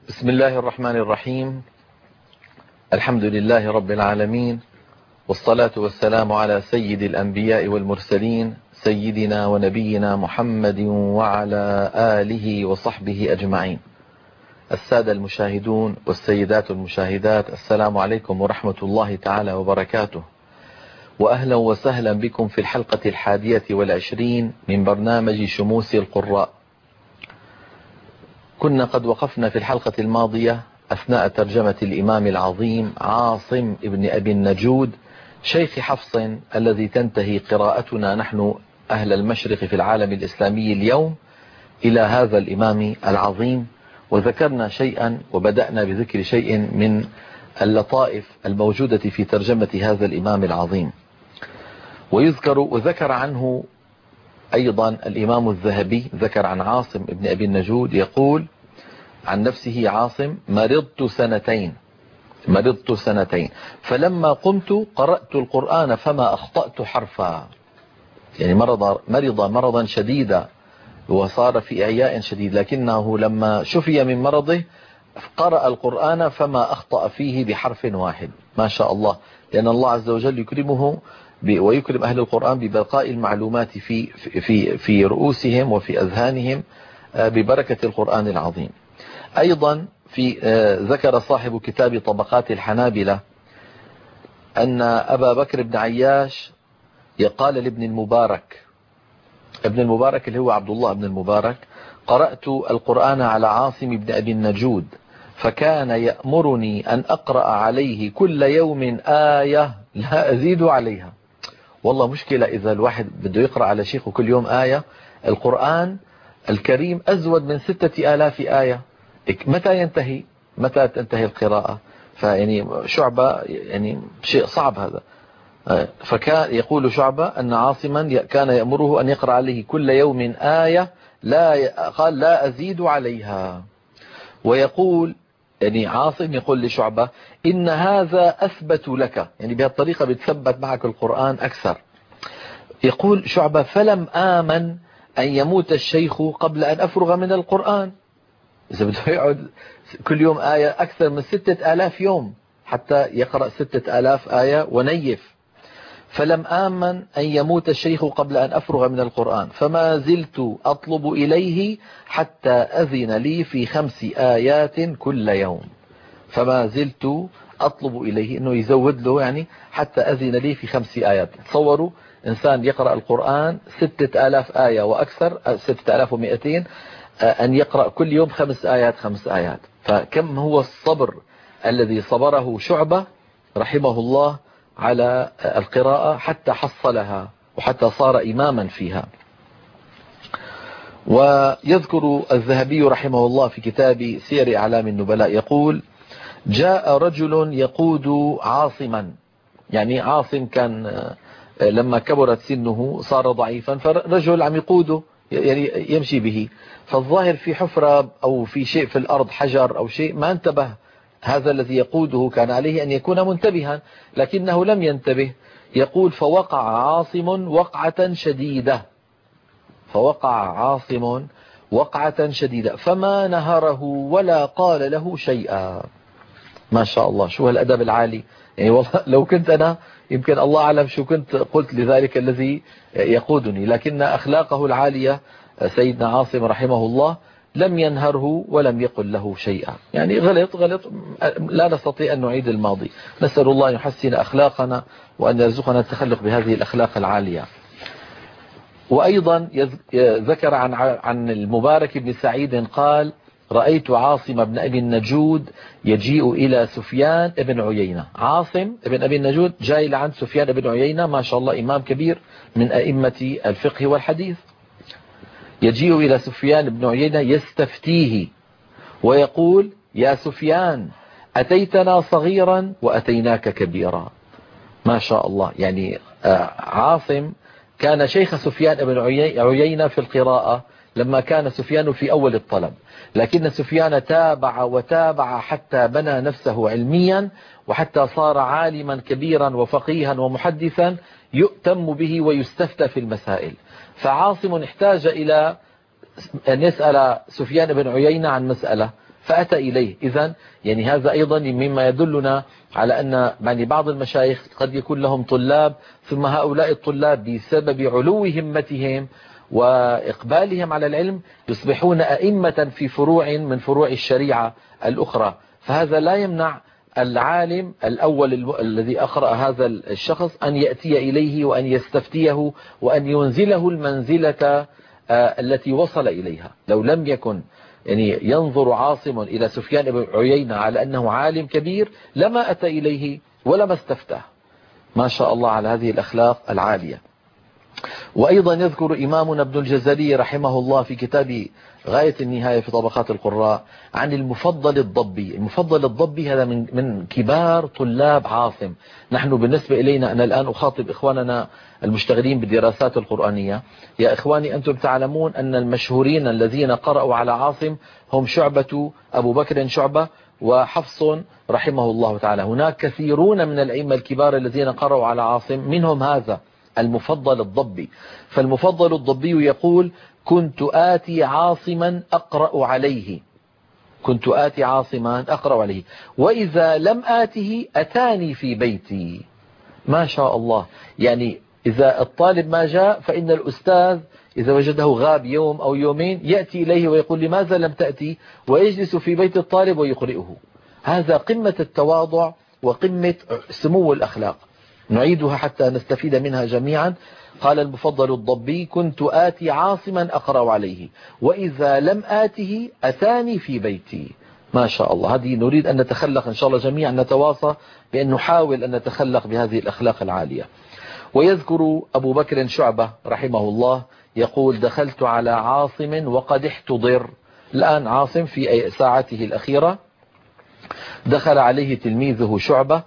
بسم الله الرحمن الرحيم. الحمد لله رب العالمين، والصلاة والسلام على سيد الأنبياء والمرسلين، سيدنا ونبينا محمد وعلى آله وصحبه أجمعين. السادة المشاهدون والسيدات المشاهدات، السلام عليكم ورحمة الله تعالى وبركاته، وأهلا وسهلا بكم في الحلقة 21 من برنامج شموس القراء. كنا قد وقفنا في الحلقة الماضية أثناء ترجمة الإمام العظيم عاصم ابن أبي النجود شيخ حفص الذي تنتهي قراءتنا نحن أهل المشرق في العالم الإسلامي اليوم إلى هذا الإمام العظيم، وذكرنا شيئا وبدأنا بذكر شيء من اللطائف الموجودة في ترجمة هذا الإمام العظيم. وذكر عنه أيضا الإمام الذهبي، ذكر عن عاصم ابن أبي النجود يقول عن نفسه: عاصم مرضت سنتين فلما قمت قرأت القرآن فما أخطأت حرفا. يعني مرض مرضا شديدا وصار في إعياء شديد، لكنه لما شفي من مرضه قرأ القرآن فما أخطأ فيه بحرف واحد. ما شاء الله، لأن الله عز وجل يكرمه ويكرم أهل القرآن ببقاء المعلومات في رؤوسهم وفي أذهانهم ببركة القرآن العظيم. أيضا ذكر صاحب كتاب طبقات الحنابلة أن أبا بكر بن عياش قال لابن المبارك، ابن المبارك اللي هو عبد الله بن المبارك: قرأت القرآن على عاصم بن أبي النجود فكان يأمرني أن أقرأ عليه كل يوم آية لا أزيد عليها. والله مشكلة إذا الواحد بده يقرأ على شيخه كل يوم آية. القرآن الكريم أزود من 6000 آية، متى تنتهي القراءة؟ فيعني شعبة يعني شيء صعب هذا. فكان يقول شعبة أن عاصما كان يأمره أن يقرأ عليه كل يوم آية قال لا أزيد عليها. ويقول يعني عاصم يقول لشعبة: إن هذا أثبت لك، يعني بهالطريقة بتثبت معك القرآن أكثر. يقول شعبة: فلم آمن أن يموت الشيخ قبل أن أفرغ من القرآن. إذا بده يقعد كل يوم آية أكثر من 6000 يوم حتى يقرأ 6000 آية ونيف. فلم آمن أن يموت الشيخ قبل أن أفرغ من القرآن فما زلت أطلب إليه حتى أذن لي في 5 آيات كل يوم. فما زلت أطلب إليه أنه يزود له، يعني حتى أذن لي في 5 آيات. تصوروا إنسان يقرأ القرآن 6000 آية وأكثر، 6200، أن يقرأ كل يوم 5 آيات. فكم هو الصبر الذي صبره شعبة رحمه الله على القراءة حتى حصلها وحتى صار إماما فيها. ويذكر الذهبي رحمه الله في كتاب سير أعلام النبلاء يقول: جاء رجل يقود عاصما، يعني عاصم كان لما كبرت سنه صار ضعيفا، فرجل عم يقوده يعني يمشي به، فالظاهر في حفرة أو في شيء في الأرض، حجر أو شيء، ما انتبه هذا الذي يقوده، كان عليه أن يكون منتبها لكنه لم ينتبه. يقول: فوقع عاصم وقعة شديدة فما نهره ولا قال له شيئا. ما شاء الله، شو هالأدب العالي. يعني والله لو كنت أنا يمكن الله أعلم شو كنت قلت لذلك الذي يقودني، لكن أخلاقه العالية سيدنا عاصم رحمه الله لم ينهره ولم يقل له شيئا. يعني غلط لا نستطيع أن نعيد الماضي. نسأل الله أن يحسن أخلاقنا وأن يرزقنا التخلق بهذه الأخلاق العالية. وأيضا ذكر عن المبارك بن سعيد قال: رأيت عاصم بن أبي النجود يجيء إلى سفيان بن عيينة. عاصم بن أبي النجود جاي لعند سفيان بن عيينة، ما شاء الله إمام كبير من أئمة الفقه والحديث. يجيء إلى سفيان بن عيينة يستفتيه ويقول: يا سفيان، أتيتنا صغيرا وأتيناك كبيرا. ما شاء الله، يعني عاصم كان شيخ سفيان بن عيينة في القراءة لما كان سفيان في أول الطلب، لكن سفيان تابع وتابع حتى بنى نفسه علميا وحتى صار عالما كبيرا وفقيها ومحدثا يؤتم به ويستفتى في المسائل. فعاصم احتاج إلى أن يسأل سفيان بن عيينة عن مسألة، فأتى إليه. إذن يعني هذا أيضا مما يدلنا على أن يعني بعض المشايخ قد يكون لهم طلاب، ثم هؤلاء الطلاب بسبب علو همتهم وإقبالهم على العلم يصبحون أئمة في فروع من فروع الشريعة الأخرى. فهذا لا يمنع العالم الأول الذي أقرأ هذا الشخص أن يأتي إليه وأن يستفتيه وأن ينزله المنزلة التي وصل إليها. لو لم يكن يعني ينظر عاصم إلى سفيان بن عيينة على أنه عالم كبير لما أتى إليه ولما استفتاه. ما شاء الله على هذه الأخلاق العالية. وأيضا يذكر إمامنا ابن الجزري رحمه الله في كتاب غاية النهاية في طبقات القراء عن المفضل الضبي. المفضل الضبي هذا من كبار طلاب عاصم. نحن بالنسبة إلينا أنا الآن أخاطب إخواننا المشتغلين بالدراسات القرآنية، يا إخواني أنتم تعلمون أن المشهورين الذين قرأوا على عاصم هم شعبة، أبو بكر شعبة، وحفص رحمه الله تعالى. هناك كثيرون من الأئمة الكبار الذين قرأوا على عاصم، منهم هذا المفضل الضبي. فالمفضل الضبي يقول: كنت آتي عاصما أقرأ عليه، كنت آتي عاصما أقرأ عليه، وإذا لم آته أتاني في بيتي. ما شاء الله. يعني إذا الطالب ما جاء فإن الأستاذ إذا وجده غاب يوم أو يومين يأتي إليه ويقول: لماذا لم تأتي؟ ويجلس في بيت الطالب ويقرئه. هذا قمة التواضع وقمة سمو الأخلاق. نعيدها حتى نستفيد منها جميعا. قال المفضل الضبي: كنت آتي عاصما أقرأ عليه، وإذا لم آته أتاني في بيتي. ما شاء الله. هذه نريد أن نتخلق إن شاء الله جميعا، نتواصى بأن نحاول أن نتخلق بهذه الأخلاق العالية. ويذكر أبو بكر شعبة رحمه الله يقول: دخلت على عاصم وقد احتضر. الآن عاصم في ساعته الأخيرة دخل عليه تلميذه شعبة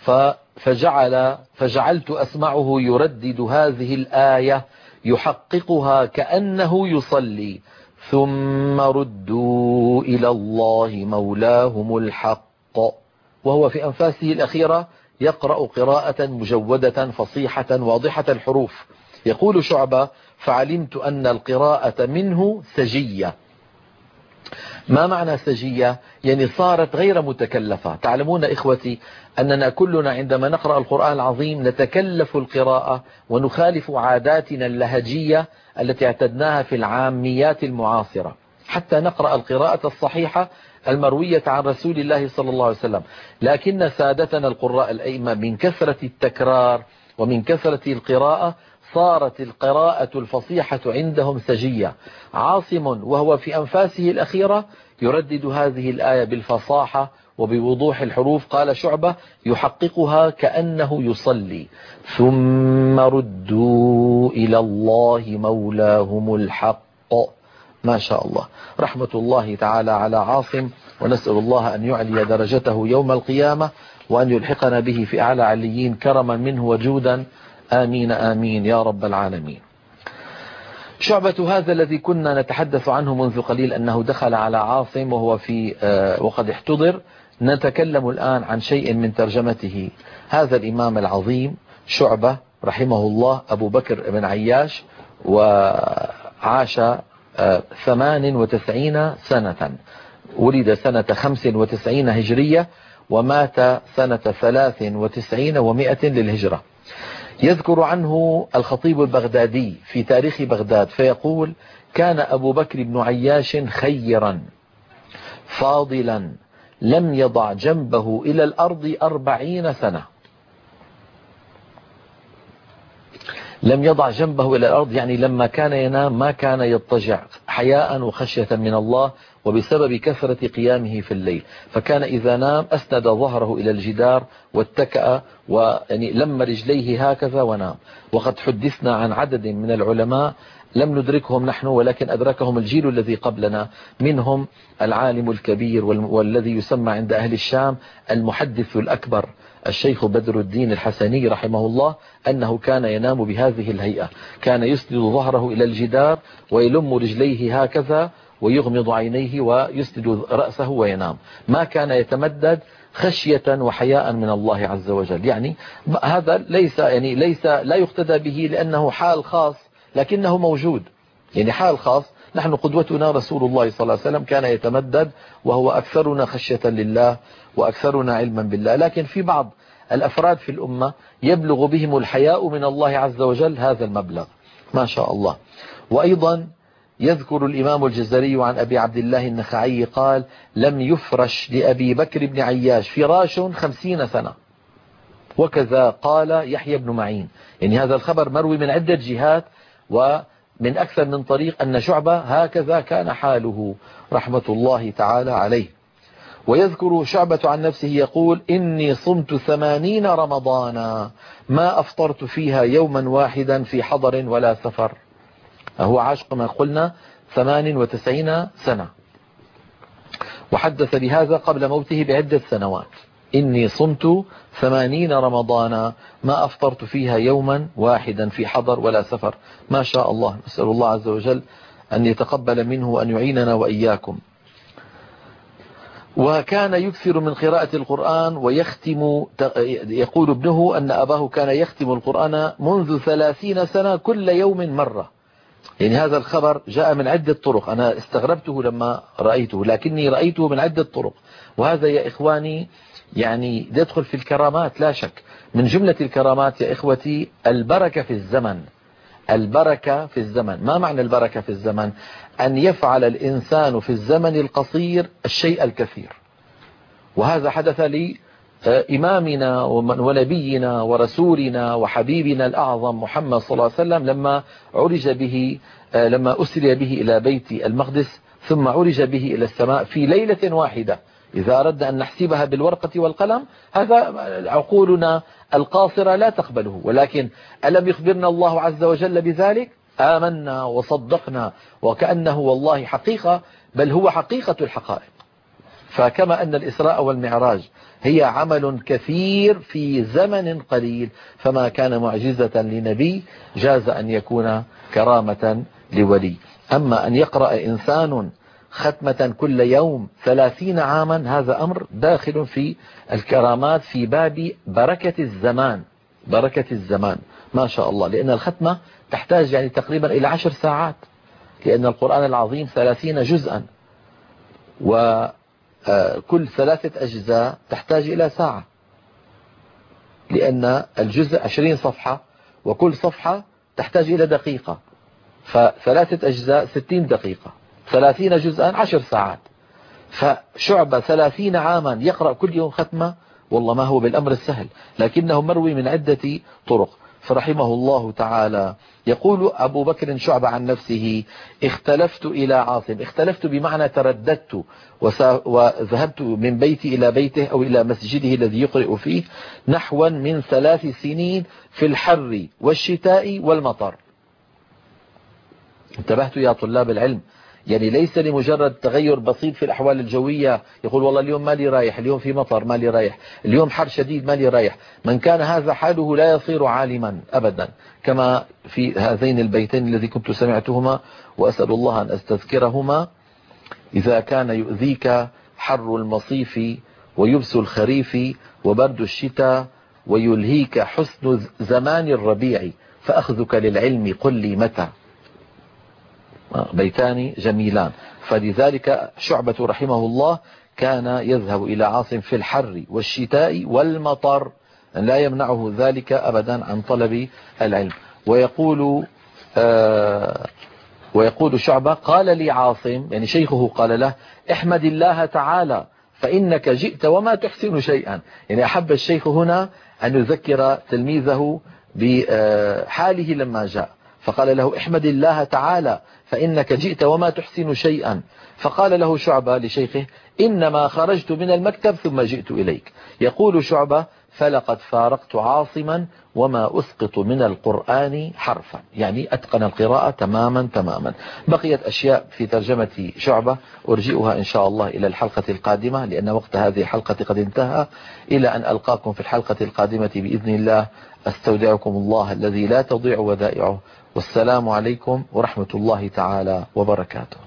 فجعلت أسمعه يردد هذه الآية يحققها كأنه يصلي: ثم ردوا إلى الله مولاهم الحق. وهو في أنفاسه الأخيرة يقرأ قراءة مجودة فصيحة واضحة الحروف. يقول شعبة: فعلمت أن القراءة منه سجية. ما معنى سجية؟ يعني صارت غير متكلفة. تعلمون إخوتي أننا كلنا عندما نقرأ القرآن العظيم نتكلف القراءة ونخالف عاداتنا اللهجية التي اعتدناها في العاميات المعاصرة حتى نقرأ القراءة الصحيحة المروية عن رسول الله صلى الله عليه وسلم. لكن سادتنا القراء الأئمة من كثرة التكرار ومن كثرة القراءة صارت القراءة الفصيحة عندهم سجية. عاصم وهو في أنفاسه الأخيرة يردد هذه الآية بالفصاحة وبوضوح الحروف. قال شعبة: يحققها كأنه يصلي: ثم ردوا إلى الله مولاهم الحق. ما شاء الله. رحمة الله تعالى على عاصم، ونسأل الله أن يعلي درجته يوم القيامة وأن يلحقنا به في أعلى عليين كرما منه وجودا. آمين آمين يا رب العالمين. شعبة هذا الذي كنا نتحدث عنه منذ قليل أنه دخل على عاصم وهو وقد احتضر، نتكلم الآن عن شيء من ترجمته. هذا الإمام العظيم شعبة رحمه الله أبو بكر بن عياش، وعاش 98 سنة. ولد سنة 95 هجرية ومات سنة 93 و100 للهجرة. يذكر عنه الخطيب البغدادي في تاريخ بغداد فيقول: كان أبو بكر بن عياش خيرا فاضلا لم يضع جنبه إلى الأرض 40 سنة. لم يضع جنبه إلى الأرض يعني لما كان ينام ما كان يضطجع حياء وخشية من الله وبسبب كثرة قيامه في الليل. فكان إذا نام أسند ظهره إلى الجدار واتكأ ويعني لم رجليه هكذا ونام. وقد حدثنا عن عدد من العلماء لم ندركهم نحن ولكن أدركهم الجيل الذي قبلنا، منهم العالم الكبير والذي يسمى عند أهل الشام المحدث الأكبر الشيخ بدر الدين الحسني رحمه الله، أنه كان ينام بهذه الهيئة. كان يسند ظهره إلى الجدار ويلم رجليه هكذا ويغمض عينيه ويسند رأسه وينام. ما كان يتمدد خشية وحياء من الله عز وجل. يعني هذا ليس لا يقتدى به لأنه حال خاص لكنه موجود. يعني حال خاص نحن قدوتنا رسول الله صلى الله عليه وسلم، كان يتمدد وهو أكثرنا خشية لله وأكثرنا علما بالله. لكن في بعض الأفراد في الأمة يبلغ بهم الحياء من الله عز وجل هذا المبلغ ما شاء الله. وأيضا يذكر الإمام الجزري عن أبي عبد الله النخعي قال: لم يفرش لأبي بكر بن عياش فراش 50 سنة. وكذا قال يحيى بن معين. يعني هذا الخبر مروي من عدة جهات ومن أكثر من طريق أن شعبة هكذا كان حاله رحمة الله تعالى عليه. ويذكر شعبة عن نفسه يقول: إني صمت 80 رمضانا ما أفطرت فيها يوما واحدا في حضر ولا سفر. هو عاش كما قلنا 98 سنة، وحدث بهذا قبل موته بعدة سنوات. إني صمت 80 رمضانا ما أفطرت فيها يوما واحدا في حضر ولا سفر. ما شاء الله. نسأل الله عز وجل أن يتقبل منه وأن يعيننا وإياكم. وكان يكثر من قراءة القرآن ويختم. يقول ابنه أن أباه كان يختم القرآن منذ 30 سنة كل يوم مرة. يعني هذا الخبر جاء من عدة طرق، أنا استغربته لما رأيته، لكني رأيته من عدة طرق. وهذا يا إخواني يعني يدخل في الكرامات لا شك. من جملة الكرامات يا إخوتي البركة في الزمن. البركة في الزمن. ما معنى البركة في الزمن؟ أن يفعل الإنسان في الزمن القصير الشيء الكثير. وهذا حدث لإمامنا ونبينا ورسولنا وحبيبنا الأعظم محمد صلى الله عليه وسلم لما عرج به، لما أسري به إلى بيت المقدس ثم عرج به إلى السماء في ليلة واحدة. إذا أردنا أن نحسبها بالورقة والقلم هذا عقولنا القاصرة لا تقبله، ولكن ألم يخبرنا الله عز وجل بذلك؟ آمنا وصدقنا وكأنه والله حقيقة، بل هو حقيقة الحقائق. فكما أن الإسراء والمعراج هي عمل كثير في زمن قليل، فما كان معجزة لنبي جاز أن يكون كرامة لولي. أما أن يقرأ إنسان ختمة كل يوم 30 عاما هذا أمر داخل في الكرامات في باب بركة الزمان. بركة الزمان ما شاء الله. لأن الختمة تحتاج يعني تقريبا إلى 10 ساعات، لأن القرآن العظيم 30 جزءا، وكل 3 أجزاء تحتاج إلى ساعة، لأن الجزء 20 صفحة وكل صفحة تحتاج إلى دقيقة، ف3 أجزاء 60 دقيقة، 30 جزءا 10 ساعات. فشعبة 30 عاما يقرأ كل يوم ختمة، والله ما هو بالأمر السهل، لكنه مروي من عدة طرق فرحمه الله تعالى. يقول أبو بكر شعبة عن نفسه: اختلفت إلى عاصم. اختلفت بمعنى ترددت وذهبت من بيتي إلى بيته أو إلى مسجده الذي يقرأ فيه نحوا من 3 سنين في الحر والشتاء والمطر. انتبهتوا يا طلاب العلم، يعني ليس لمجرد تغير بسيط في الأحوال الجوية يقول والله اليوم مالي رايح، اليوم في مطر مالي رايح، اليوم حر شديد مالي رايح. من كان هذا حاله لا يصير عالما أبدا، كما في هذين البيتين الذي كنت سمعتهما وأسأل الله أن أستذكرهما: إذا كان يؤذيك حر المصيف ويبس الخريف وبرد الشتاء ويلهيك حسن زمان الربيع فأخذك للعلم قل لي متى. بيتان جميلان. فلذلك شعبة رحمه الله كان يذهب إلى عاصم في الحر والشتاء والمطر، لا يمنعه ذلك أبدا عن طلب العلم. ويقول شعبة: قال لي عاصم، يعني شيخه قال له: احمد الله تعالى فإنك جئت وما تحسن شيئا. يعني أحب الشيخ هنا أن يذكر تلميذه بحاله لما جاء، فقال له: احمد الله تعالى فإنك جئت وما تحسن شيئا. فقال له شعبة لشيخه: إنما خرجت من المكتب ثم جئت إليك. يقول شعبة: فلقد فارقت عاصما وما أسقط من القرآن حرفا، يعني أتقن القراءة تماما تماما. بقيت أشياء في ترجمة شعبة أرجئها إن شاء الله إلى الحلقة القادمة، لأن وقت هذه الحلقة قد انتهى. إلى أن ألقاكم في الحلقة القادمة بإذن الله، أستودعكم الله الذي لا تضيع ودائعه، والسلام عليكم ورحمة الله تعالى وبركاته.